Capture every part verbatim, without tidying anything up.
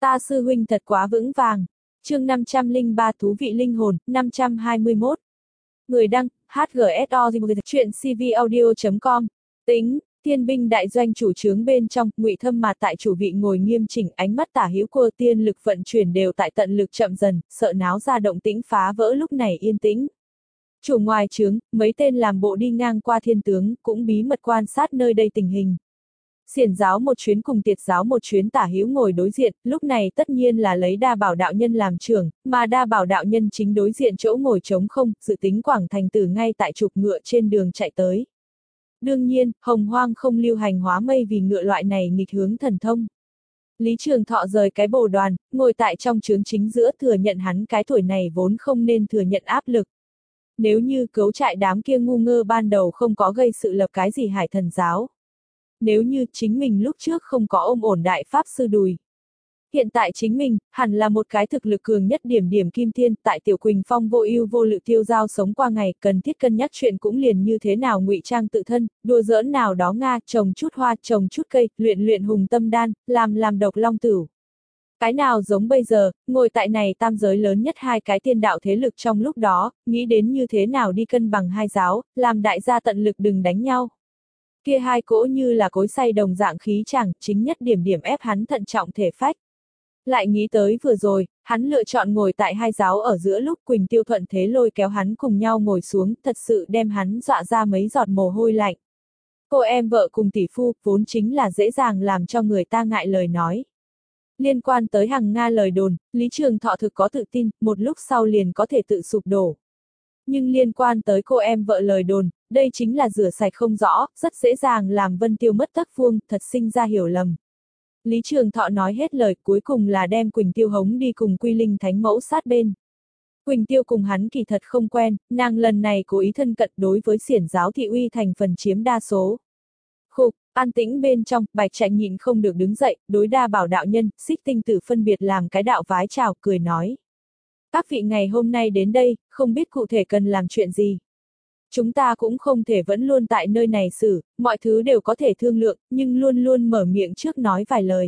Ta sư huynh thật quá vững vàng. Chương năm trăm lẻ ba thú vị linh hồn, năm trăm hai mươi mốt. Người đăng, hát giê ét o chuyện c v audio chấm com. Tính, thiên binh đại doanh chủ trướng bên trong, Ngụy Thâm mà tại chủ vị ngồi nghiêm chỉnh, ánh mắt tả hữu cô tiên lực vận chuyển đều tại tận lực chậm dần, sợ náo ra động tĩnh phá vỡ lúc này yên tĩnh. Chủ ngoài trướng, mấy tên làm bộ đi ngang qua thiên tướng, cũng bí mật quan sát nơi đây tình hình. Xiển giáo một chuyến cùng Tiệt giáo một chuyến tả hữu ngồi đối diện, lúc này tất nhiên là lấy Đa Bảo đạo nhân làm trưởng, mà Đa Bảo đạo nhân chính đối diện chỗ ngồi trống không, dự tính Quảng Thành Tử ngay tại trục ngựa trên đường chạy tới. Đương nhiên, Hồng Hoang không lưu hành hóa mây vì ngựa loại này nghịch hướng thần thông. Lý Trường Thọ rời cái bồ đoàn, ngồi tại trong trướng chính giữa thừa nhận hắn cái tuổi này vốn không nên thừa nhận áp lực. Nếu như cấu trại đám kia ngu ngơ ban đầu không có gây sự lập cái gì hải thần giáo. Nếu như chính mình lúc trước không có ôm ổn đại pháp sư đùi. Hiện tại chính mình, hẳn là một cái thực lực cường nhất điểm điểm kim thiên, tại Tiểu Quỳnh Phong vô ưu vô lự tiêu giao sống qua ngày, cần thiết cân nhắc chuyện cũng liền như thế nào ngụy trang tự thân, đùa giỡn nào đó Nga, trồng chút hoa, trồng chút cây, luyện luyện hùng tâm đan, làm làm độc long tửu. Cái nào giống bây giờ, ngồi tại này tam giới lớn nhất hai cái tiên đạo thế lực trong lúc đó, nghĩ đến như thế nào đi cân bằng hai giáo, làm đại gia tận lực đừng đánh nhau. Kia hai cỗ như là cối xay đồng dạng khí chẳng, chính nhất điểm điểm ép hắn thận trọng thể phách. Lại nghĩ tới vừa rồi, hắn lựa chọn ngồi tại hai giáo ở giữa lúc Quỳnh Tiêu thuận thế lôi kéo hắn cùng nhau ngồi xuống, thật sự đem hắn dọa ra mấy giọt mồ hôi lạnh. Cô em vợ cùng tỷ phu, vốn chính là dễ dàng làm cho người ta ngại lời nói. Liên quan tới Hằng Nga lời đồn, Lý Trường Thọ thực có tự tin, một lúc sau liền có thể tự sụp đổ. Nhưng liên quan tới cô em vợ lời đồn, đây chính là rửa sạch không rõ, rất dễ dàng làm Vân Tiêu mất tất vuông, thật sinh ra hiểu lầm. Lý Trường Thọ nói hết lời, cuối cùng là đem Quỳnh Tiêu hống đi cùng Quy Linh Thánh Mẫu sát bên. Quỳnh Tiêu cùng hắn kỳ thật không quen, nàng lần này cố ý thân cận đối với xiển giáo thị uy thành phần chiếm đa số. Khục, an tĩnh bên trong, Bạch Trạch nhịn không được đứng dậy, đối Đa Bảo đạo nhân, Xích Tinh Tử phân biệt làm cái đạo vái chào, cười nói. Các vị ngày hôm nay đến đây, không biết cụ thể cần làm chuyện gì. Chúng ta cũng không thể vẫn luôn tại nơi này xử, mọi thứ đều có thể thương lượng, nhưng luôn luôn mở miệng trước nói vài lời.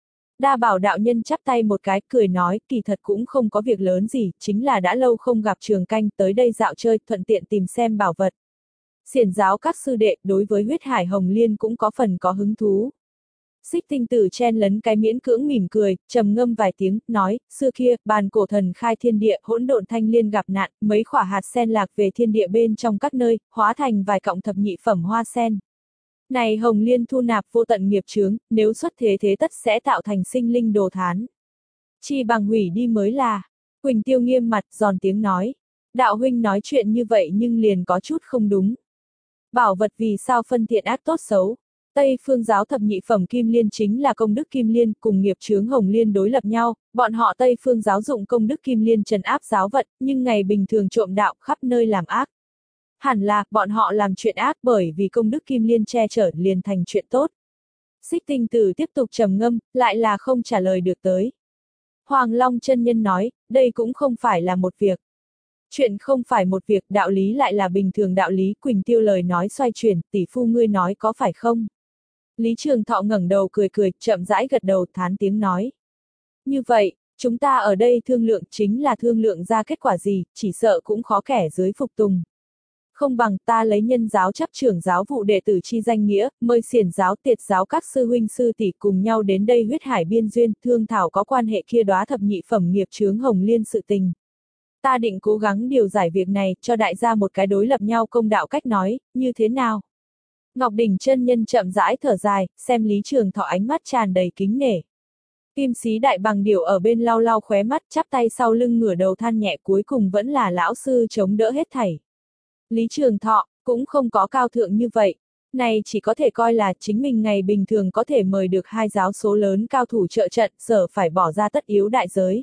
Đa Bảo đạo nhân chắp tay một cái, cười nói, kỳ thật cũng không có việc lớn gì, chính là đã lâu không gặp Trường Canh, tới đây dạo chơi, thuận tiện tìm xem bảo vật. Xiển giáo các sư đệ, đối với huyết hải hồng liên cũng có phần có hứng thú. Xích Tinh Tử chen lấn cái miễn cưỡng mỉm cười, trầm ngâm vài tiếng, nói, xưa kia, bàn cổ thần khai thiên địa, hỗn độn thanh liên gặp nạn, mấy khỏa hạt sen lạc về thiên địa bên trong các nơi, hóa thành vài cọng thập nhị phẩm hoa sen. Này hồng liên thu nạp vô tận nghiệp chướng, nếu xuất thế thế tất sẽ tạo thành sinh linh đồ thán. Chi bằng hủy đi mới là. Quỳnh Tiêu nghiêm mặt, giòn tiếng nói. Đạo huynh nói chuyện như vậy nhưng liền có chút không đúng. Bảo vật vì sao phân thiện ác tốt xấu. Tây phương giáo thập nhị phẩm kim liên chính là công đức kim liên cùng nghiệp chướng hồng liên đối lập nhau, bọn họ Tây phương giáo dụng công đức kim liên trấn áp giáo vận, nhưng ngày bình thường trộm đạo khắp nơi làm ác. Hẳn là, bọn họ làm chuyện ác bởi vì công đức kim liên che chở liền thành chuyện tốt. Xích Tinh Tử tiếp tục trầm ngâm, lại là không trả lời được tới. Hoàng Long chân nhân nói, đây cũng không phải là một việc. Chuyện không phải một việc, đạo lý lại là bình thường đạo lý. Quỳnh Tiêu lời nói xoay chuyển, tỷ phu ngươi nói có phải không? Lý Trường Thọ ngẩng đầu cười cười, chậm rãi gật đầu, thán tiếng nói. Như vậy, chúng ta ở đây thương lượng chính là thương lượng ra kết quả gì, chỉ sợ cũng khó kẻ dưới phục tùng. Không bằng ta lấy nhân giáo chấp trưởng giáo vụ đệ tử chi danh nghĩa, mời xiển giáo Tiệt giáo các sư huynh sư tỷ cùng nhau đến đây huyết hải biên duyên, thương thảo có quan hệ kia đóa thập nhị phẩm nghiệp chướng hồng liên sự tình. Ta định cố gắng điều giải việc này, cho đại gia một cái đối lập nhau công đạo cách nói, như thế nào? Ngọc Đỉnh chân nhân chậm rãi thở dài, xem Lý Trường Thọ ánh mắt tràn đầy kính nể. Kim Sĩ Đại Bằng Điểu ở bên lau lau khóe mắt, chắp tay sau lưng ngửa đầu than nhẹ, cuối cùng vẫn là lão sư chống đỡ hết thảy. Lý Trường Thọ cũng không có cao thượng như vậy, này chỉ có thể coi là chính mình ngày bình thường có thể mời được hai giáo số lớn cao thủ trợ trận, sở phải bỏ ra tất yếu đại giới.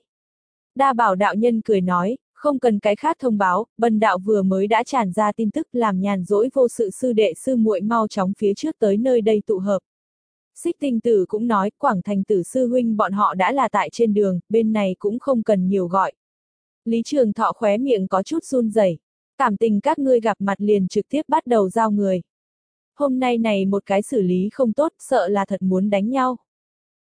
Đa Bảo đạo nhân cười nói, không cần cái khác thông báo, bần đạo vừa mới đã tràn ra tin tức, làm nhàn rỗi vô sự sư đệ sư muội mau chóng phía trước tới nơi đây tụ hợp. Xích Tinh Tử cũng nói, Quảng Thành Tử sư huynh bọn họ đã là tại trên đường, bên này cũng không cần nhiều gọi. Lý Trường Thọ khóe miệng có chút run rẩy, cảm tình các ngươi gặp mặt liền trực tiếp bắt đầu giao người. Hôm nay này một cái xử lý không tốt, sợ là thật muốn đánh nhau.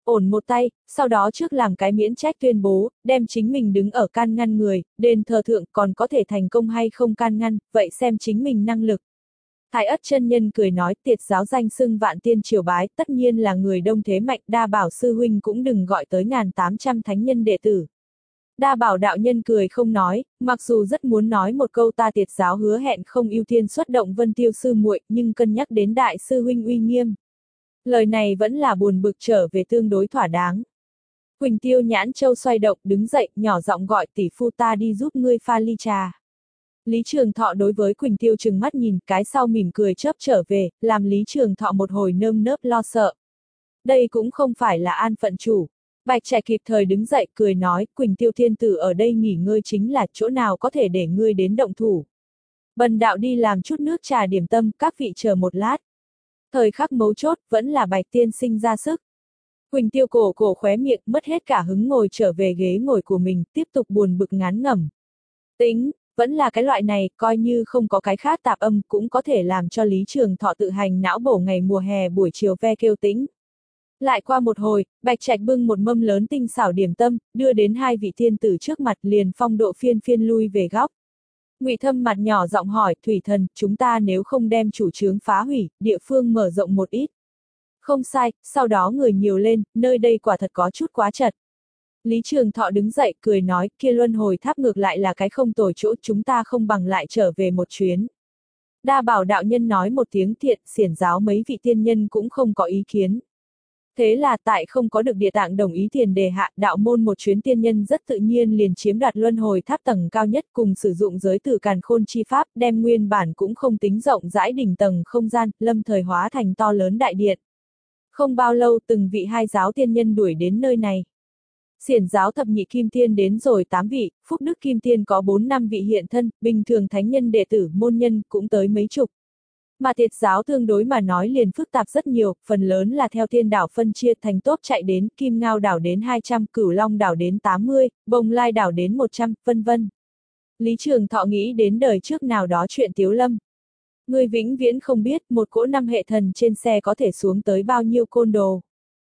ổn một tay, sau đó trước làm cái miễn trách tuyên bố, đem chính mình đứng ở can ngăn người, đền thờ thượng còn có thể thành công hay không can ngăn, vậy xem chính mình năng lực. Thái Ất chân nhân cười nói, tiệt giáo danh xưng vạn tiên triều bái, tất nhiên là người đông thế mạnh, đa bảo sư huynh cũng đừng gọi tới ngàn tám trăm thánh nhân đệ tử. Đa bảo đạo nhân cười không nói, mặc dù rất muốn nói một câu ta tiệt giáo hứa hẹn không ưu tiên xuất động Vân Tiêu sư muội, nhưng cân nhắc đến đại sư huynh uy nghiêm. Lời này vẫn là buồn bực trở về tương đối thỏa đáng. Quỳnh Tiêu nhãn châu xoay động, đứng dậy, nhỏ giọng gọi tỷ phu ta đi giúp ngươi pha ly trà. Lý Trường Thọ đối với Quỳnh Tiêu trừng mắt nhìn, cái sau mỉm cười chớp trở về, làm Lý Trường Thọ một hồi nơm nớp lo sợ. Đây cũng không phải là an phận chủ. Bạch Trạch kịp thời đứng dậy, cười nói, Quỳnh Tiêu thiên tử ở đây nghỉ ngơi chính là chỗ nào có thể để ngươi đến động thủ. Bần đạo đi làm chút nước trà điểm tâm, các vị chờ một lát. Thời khắc mấu chốt, vẫn là Bạch tiên sinh ra sức. Quỳnh Tiêu cổ cổ khóe miệng, mất hết cả hứng ngồi trở về ghế ngồi của mình, tiếp tục buồn bực ngán ngẩm. Tính, vẫn là cái loại này, coi như không có cái khác tạp âm, cũng có thể làm cho Lý Trường Thọ tự hành não bổ ngày mùa hè buổi chiều ve kêu tĩnh. Lại qua một hồi, Bạch Trạch bưng một mâm lớn tinh xảo điểm tâm, đưa đến hai vị thiên tử trước mặt, liền phong độ phiên phiên lui về góc. Ngụy Thâm mặt nhỏ giọng hỏi, Thủy Thần, chúng ta nếu không đem chủ trướng phá hủy, địa phương mở rộng một ít. Không sai, sau đó người nhiều lên, nơi đây quả thật có chút quá chật. Lý Trường Thọ đứng dậy, cười nói, kia luân hồi tháp ngược lại là cái không tồi chỗ, chúng ta không bằng lại trở về một chuyến. Đa bảo đạo nhân nói một tiếng thiện, xiển giáo mấy vị tiên nhân cũng không có ý kiến. Thế là tại không có được địa tạng đồng ý tiền đề hạ, đạo môn một chuyến tiên nhân rất tự nhiên liền chiếm đoạt luân hồi tháp tầng cao nhất cùng sử dụng giới tử càn khôn chi pháp, đem nguyên bản cũng không tính rộng rãi đỉnh tầng không gian, lâm thời hóa thành to lớn đại điện. Không bao lâu từng vị hai giáo tiên nhân đuổi đến nơi này. Xiển giáo thập nhị kim tiên đến rồi tám vị, phúc đức kim tiên có bốn năm vị hiện thân, bình thường thánh nhân đệ tử môn nhân cũng tới mấy chục. Mà tiệt giáo tương đối mà nói liền phức tạp rất nhiều, phần lớn là theo thiên đảo phân chia thành tốp chạy đến, Kim Ngao đảo đến hai trăm, Cửu Long đảo đến tám mươi, Bồng Lai đảo đến một trăm, vân vân. Lý Trường Thọ nghĩ đến đời trước nào đó chuyện Tiếu Lâm. Người vĩnh viễn không biết một cỗ năm hệ thần trên xe có thể xuống tới bao nhiêu côn đồ.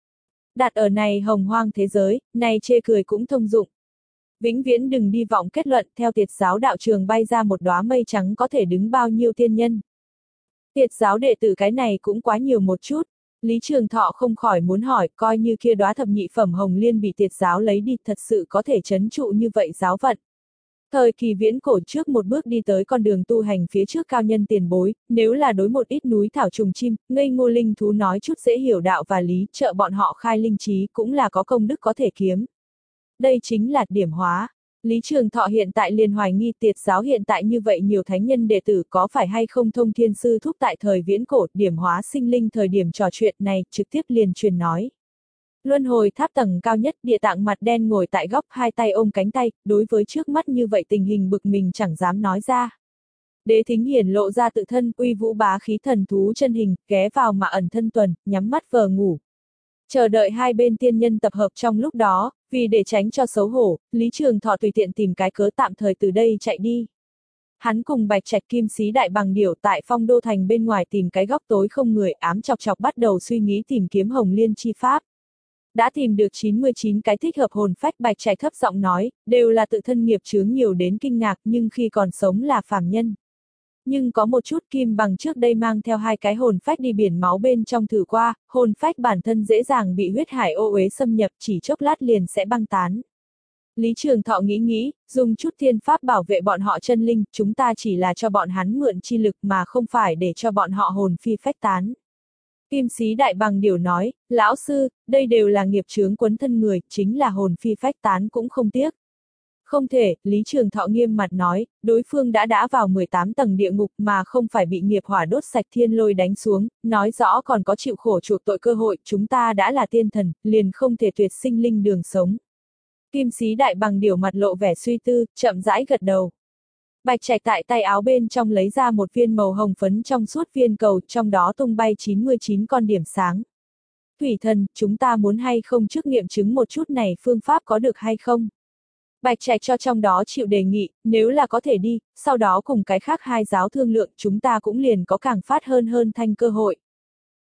Đặt ở này hồng hoang thế giới, này chê cười cũng thông dụng. Vĩnh viễn đừng đi vọng kết luận theo tiệt giáo đạo trường bay ra một đóa mây trắng có thể đứng bao nhiêu tiên nhân. Tiệt giáo đệ tử cái này cũng quá nhiều một chút. Lý Trường Thọ không khỏi muốn hỏi, coi như kia đóa thập nhị phẩm hồng liên bị tiệt giáo lấy đi thật sự có thể trấn trụ như vậy giáo vận. Thời kỳ viễn cổ trước một bước đi tới con đường tu hành phía trước cao nhân tiền bối, nếu là đối một ít núi thảo trùng chim, ngây ngô linh thú nói chút dễ hiểu đạo và lý, trợ bọn họ khai linh trí cũng là có công đức có thể kiếm. Đây chính là điểm hóa. Lý Trường Thọ hiện tại liền hoài nghi tiệt giáo hiện tại như vậy nhiều thánh nhân đệ tử có phải hay không thông thiên sư thúc tại thời viễn cổ điểm hóa sinh linh thời điểm trò chuyện này trực tiếp liền truyền nói. Luân hồi tháp tầng cao nhất địa tạng mặt đen ngồi tại góc hai tay ôm cánh tay, đối với trước mắt như vậy tình hình bực mình chẳng dám nói ra. Đế Thính hiển lộ ra tự thân uy vũ bá khí thần thú chân hình, ghé vào mà ẩn thân tuần, nhắm mắt vờ ngủ. Chờ đợi hai bên tiên nhân tập hợp trong lúc đó, vì để tránh cho xấu hổ, Lý Trường Thọ tùy tiện tìm cái cớ tạm thời từ đây chạy đi. Hắn cùng Bạch Trạch Kim Xí Đại Bằng Điểu tại Phong Đô Thành bên ngoài tìm cái góc tối không người ám chọc chọc bắt đầu suy nghĩ tìm kiếm Hồng Liên chi pháp. Đã tìm được chín mươi chín cái thích hợp hồn phách. Bạch Trạch thấp giọng nói, đều là tự thân nghiệp chướng nhiều đến kinh ngạc nhưng khi còn sống là phàm nhân. Nhưng có một chút Kim Bằng trước đây mang theo hai cái hồn phách đi biển máu bên trong thử qua, hồn phách bản thân dễ dàng bị huyết hải ô uế xâm nhập chỉ chốc lát liền sẽ băng tán. Lý Trường Thọ nghĩ nghĩ, dùng chút thiên pháp bảo vệ bọn họ chân linh, chúng ta chỉ là cho bọn hắn mượn chi lực mà không phải để cho bọn họ hồn phi phách tán. Kim Xí Đại Bằng Điểu nói, lão sư, đây đều là nghiệp chướng quấn thân người, chính là hồn phi phách tán cũng không tiếc. Không thể, Lý Trường Thọ nghiêm mặt nói, đối phương đã đã vào mười tám tầng địa ngục mà không phải bị nghiệp hỏa đốt sạch thiên lôi đánh xuống, nói rõ còn có chịu khổ chuộc tội cơ hội, chúng ta đã là tiên thần, liền không thể tuyệt sinh linh đường sống. Kim Xí Đại Bằng Điểu mặt lộ vẻ suy tư, chậm rãi gật đầu. Bạch Trạch tại tay áo bên trong lấy ra một viên màu hồng phấn trong suốt viên cầu, trong đó tung bay chín mươi chín con điểm sáng. Thủy Thần, chúng ta muốn hay không trước nghiệm chứng một chút này phương pháp có được hay không? Bạch Trạch cho trong đó chịu đề nghị, nếu là có thể đi, sau đó cùng cái khác hai giáo thương lượng chúng ta cũng liền có càng phát hơn hơn thanh cơ hội.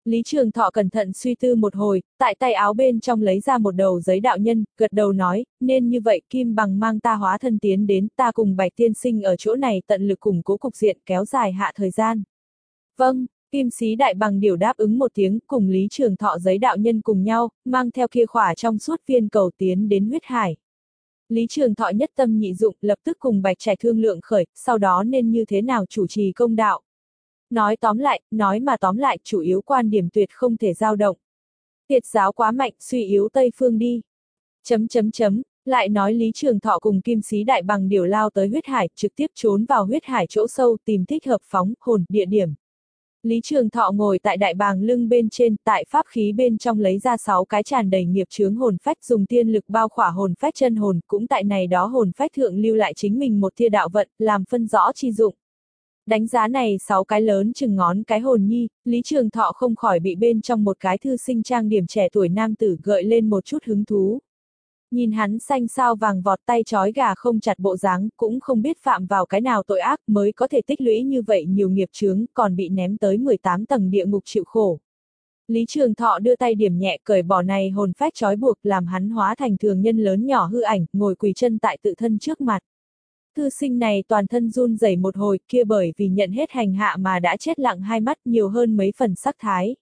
Lý Trường Thọ cẩn thận suy tư một hồi, tại tay áo bên trong lấy ra một đầu giấy đạo nhân, gật đầu nói, nên như vậy Kim Bằng mang ta hóa thân tiến đến, ta cùng Bạch tiên sinh ở chỗ này tận lực củng cố cục diện, kéo dài hạ thời gian. Vâng, Kim Sĩ Đại Bằng Điểu đáp ứng một tiếng, cùng Lý Trường Thọ giấy đạo nhân cùng nhau, mang theo kia khỏa trong suốt viên cầu tiến đến huyết hải. Lý Trường Thọ nhất tâm nhị dụng, lập tức cùng Bạch Trạch thương lượng khởi, sau đó nên như thế nào chủ trì công đạo. Nói tóm lại, nói mà tóm lại, chủ yếu quan điểm tuyệt không thể dao động. Tiệt giáo quá mạnh, suy yếu Tây Phương đi. Chấm chấm chấm, lại nói Lý Trường Thọ cùng Kim Sĩ Đại Bằng Điểu lao tới huyết hải, trực tiếp trốn vào huyết hải chỗ sâu tìm thích hợp phóng, hồn, địa điểm. Lý Trường Thọ ngồi tại đại bàng lưng bên trên, tại pháp khí bên trong lấy ra sáu cái tràn đầy nghiệp chướng hồn phách, dùng tiên lực bao khỏa hồn phách chân hồn, cũng tại này đó hồn phách thượng lưu lại chính mình một tia đạo vận, làm phân rõ chi dụng. Đánh giá này sáu cái lớn chừng ngón cái hồn nhi, Lý Trường Thọ không khỏi bị bên trong một cái thư sinh trang điểm trẻ tuổi nam tử gợi lên một chút hứng thú. Nhìn hắn xanh sao vàng vọt tay trói gà không chặt bộ dáng, cũng không biết phạm vào cái nào tội ác mới có thể tích lũy như vậy nhiều nghiệp chướng, còn bị ném tới mười tám tầng địa ngục chịu khổ. Lý Trường Thọ đưa tay điểm nhẹ cởi bỏ này hồn phách trói buộc, làm hắn hóa thành thường nhân lớn nhỏ hư ảnh, ngồi quỳ chân tại tự thân trước mặt. Thư sinh này toàn thân run rẩy một hồi, kia bởi vì nhận hết hành hạ mà đã chết lặng hai mắt nhiều hơn mấy phần sắc thái.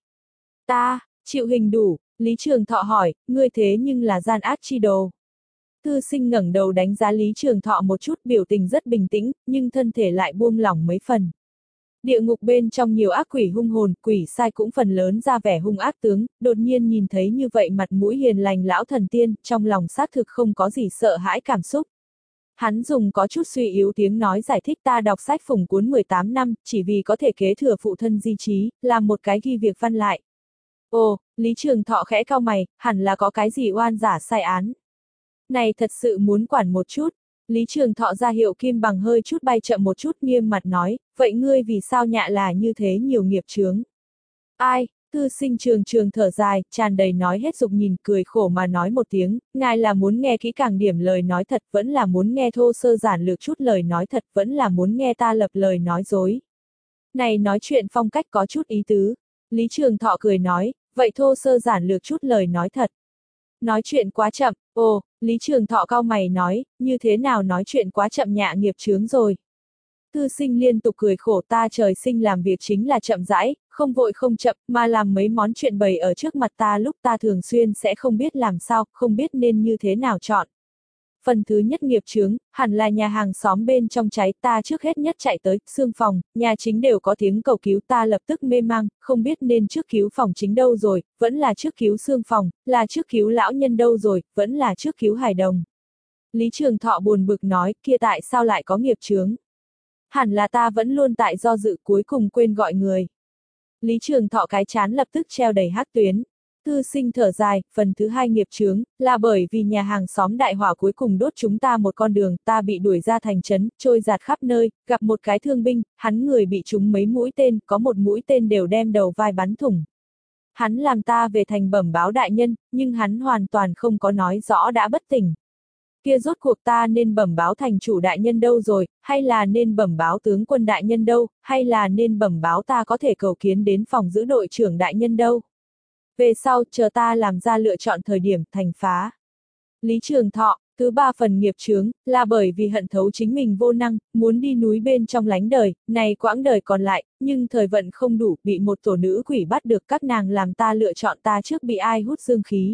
Ta, chịu hình đủ. Lý Trường Thọ hỏi, ngươi thế nhưng là gian ác chi đồ. Thư sinh ngẩng đầu đánh giá Lý Trường Thọ một chút, biểu tình rất bình tĩnh, nhưng thân thể lại buông lỏng mấy phần. Địa ngục bên trong nhiều ác quỷ hung hồn, quỷ sai cũng phần lớn ra vẻ hung ác tướng, đột nhiên nhìn thấy như vậy mặt mũi hiền lành lão thần tiên, trong lòng xác thực không có gì sợ hãi cảm xúc. Hắn dùng có chút suy yếu tiếng nói giải thích, ta đọc sách phủng cuốn mười tám năm, chỉ vì có thể kế thừa phụ thân di trí, làm một cái ghi việc văn lại. Ồ, Lý Trường Thọ khẽ cau mày, hẳn là có cái gì oan giả sai án. Này thật sự muốn quản một chút. Lý Trường Thọ ra hiệu Kim Bằng hơi chút bay chậm một chút, nghiêm mặt nói, vậy ngươi vì sao nhạ là như thế nhiều nghiệp chướng? Ai? Thư sinh Trường Trường thở dài, tràn đầy nói hết dục nhìn, cười khổ mà nói một tiếng, ngài là muốn nghe kỹ càng điểm lời nói thật, vẫn là muốn nghe thô sơ giản lược chút lời nói thật, vẫn là muốn nghe ta lập lời nói dối. Này nói chuyện phong cách có chút ý tứ. Lý Trường Thọ cười nói, vậy thô sơ giản lược chút lời nói thật. Nói chuyện quá chậm, ồ, Lý Trường Thọ cau mày nói, như thế nào nói chuyện quá chậm nhạ nghiệp chướng rồi. Thư sinh liên tục cười khổ, ta trời sinh làm việc chính là chậm rãi, không vội không chậm, mà làm mấy món chuyện bày ở trước mặt ta lúc ta thường xuyên sẽ không biết làm sao, không biết nên như thế nào chọn. Phần thứ nhất nghiệp chướng, hẳn là nhà hàng xóm bên trong cháy, ta trước hết nhất chạy tới, xương phòng, nhà chính đều có tiếng cầu cứu, ta lập tức mê mang, không biết nên trước cứu phòng chính đâu rồi, vẫn là trước cứu xương phòng, là trước cứu lão nhân đâu rồi, vẫn là trước cứu hài đồng. Lý Trường Thọ buồn bực nói, kia tại sao lại có nghiệp chướng? Hẳn là ta vẫn luôn tại do dự, cuối cùng quên gọi người. Lý Trường Thọ cái chán lập tức treo đầy hắc tuyến. Thư sinh thở dài, phần thứ hai nghiệp chướng, là bởi vì nhà hàng xóm đại hỏa cuối cùng đốt chúng ta một con đường, ta bị đuổi ra thành trấn, trôi giạt khắp nơi, gặp một cái thương binh, hắn người bị trúng mấy mũi tên, có một mũi tên đều đem đầu vai bắn thủng. Hắn làm ta về thành bẩm báo đại nhân, nhưng hắn hoàn toàn không có nói rõ đã bất tỉnh. Kia rốt cuộc ta nên bẩm báo thành chủ đại nhân đâu rồi, hay là nên bẩm báo tướng quân đại nhân đâu, hay là nên bẩm báo ta có thể cầu kiến đến phòng giữ đội trưởng đại nhân đâu. Về sau, chờ ta làm ra lựa chọn thời điểm, thành phá. Lý Trường Thọ, thứ ba phần nghiệp chướng, là bởi vì hận thấu chính mình vô năng, muốn đi núi bên trong lánh đời, này quãng đời còn lại, nhưng thời vận không đủ, bị một tổ nữ quỷ bắt được, các nàng làm ta lựa chọn, ta trước bị ai hút dương khí.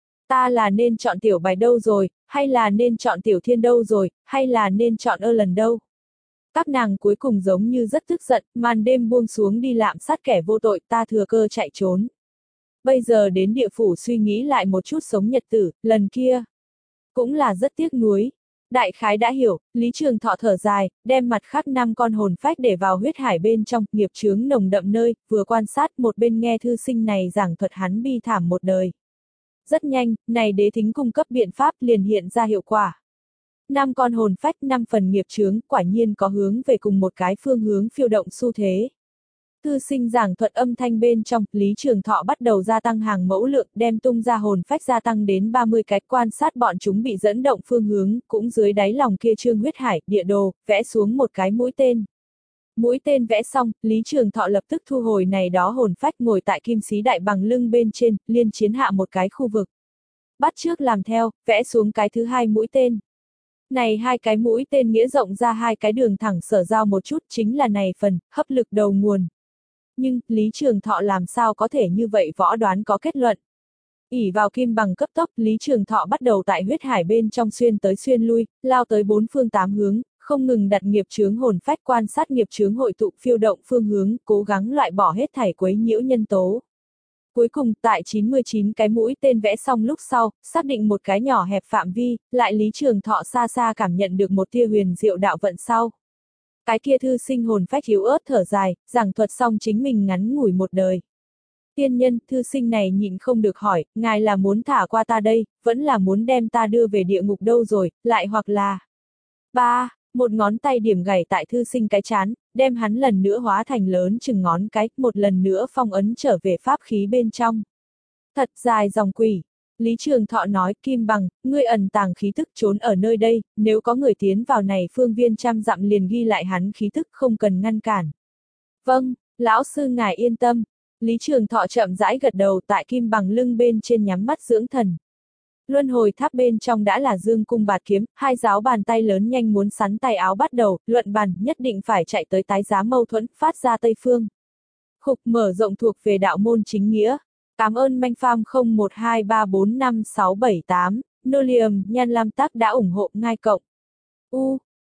Ta là nên chọn tiểu bài đâu rồi, hay là nên chọn tiểu thiên đâu rồi, hay là nên chọn ơ lần đâu. Các nàng cuối cùng giống như rất tức giận, màn đêm buông xuống đi lạm sát kẻ vô tội, ta thừa cơ chạy trốn. Bây giờ đến địa phủ suy nghĩ lại một chút sống nhật tử, lần kia cũng là rất tiếc nuối. Đại khái đã hiểu, Lý Trường Thọ thở dài, đem mặt khác năm con hồn phách để vào huyết hải bên trong, nghiệp chướng nồng đậm nơi, vừa quan sát một bên nghe thư sinh này giảng thuật hắn bi thảm một đời. Rất nhanh, này đế thính cung cấp biện pháp liền hiện ra hiệu quả. Năm con hồn phách, năm phần nghiệp chướng, quả nhiên có hướng về cùng một cái phương hướng phiêu động xu thế. Thư sinh giảng thuật âm thanh bên trong, Lý Trường Thọ bắt đầu gia tăng hàng mẫu lượng, đem tung ra hồn phách gia tăng đến ba mươi cái, quan sát bọn chúng bị dẫn động phương hướng, cũng dưới đáy lòng kia trương huyết hải, địa đồ, vẽ xuống một cái mũi tên. Mũi tên vẽ xong, Lý Trường Thọ lập tức thu hồi này đó hồn phách ngồi tại kim sĩ đại bằng lưng bên trên, liên chiến hạ một cái khu vực. Bắt trước làm theo, vẽ xuống cái thứ hai mũi tên. Này hai cái mũi tên nghĩa rộng ra hai cái đường thẳng sở giao một chút chính là này phần, hấp lực đầu nguồn. Nhưng, Lý Trường Thọ làm sao có thể như vậy võ đoán có kết luận. ỷ vào kim bằng cấp tốc, Lý Trường Thọ bắt đầu tại huyết hải bên trong xuyên tới xuyên lui, lao tới bốn phương tám hướng, không ngừng đặt nghiệp chướng hồn phách quan sát nghiệp chướng hội tụ phiêu động phương hướng, cố gắng loại bỏ hết thảy quấy nhiễu nhân tố. Cuối cùng, tại chín mươi chín cái mũi tên vẽ xong lúc sau, xác định một cái nhỏ hẹp phạm vi, lại Lý Trường Thọ xa xa cảm nhận được một tia huyền diệu đạo vận sau. Cái kia thư sinh hồn phách yếu ớt thở dài, giảng thuật xong chính mình ngắn ngủi một đời. Tiên nhân, thư sinh này nhịn không được hỏi, ngài là muốn thả qua ta đây, vẫn là muốn đem ta đưa về địa ngục đâu rồi, lại hoặc là... Ba, một ngón tay điểm gảy tại thư sinh cái chán, đem hắn lần nữa hóa thành lớn chừng ngón cái, một lần nữa phong ấn trở về pháp khí bên trong. Thật dài dòng quỷ. Lý Trường Thọ nói, Kim Bằng, ngươi ẩn tàng khí thức trốn ở nơi đây, nếu có người tiến vào này phương viên trăm dặm liền ghi lại hắn khí thức không cần ngăn cản. Vâng, lão sư ngài yên tâm. Lý Trường Thọ chậm rãi gật đầu tại Kim Bằng lưng bên trên nhắm mắt dưỡng thần. Luân hồi tháp bên trong đã là dương cung bạt kiếm, hai giáo bàn tay lớn nhanh muốn sắn tay áo bắt đầu, luận bàn nhất định phải chạy tới tái giá mâu thuẫn, phát ra Tây Phương. Khục mở rộng thuộc về đạo môn chính nghĩa. Cảm ơn Manh Pham không một hai ba bốn năm sáu bảy tám, Nolium, Nhan Lam Tác đã ủng hộ ngai cộng. U,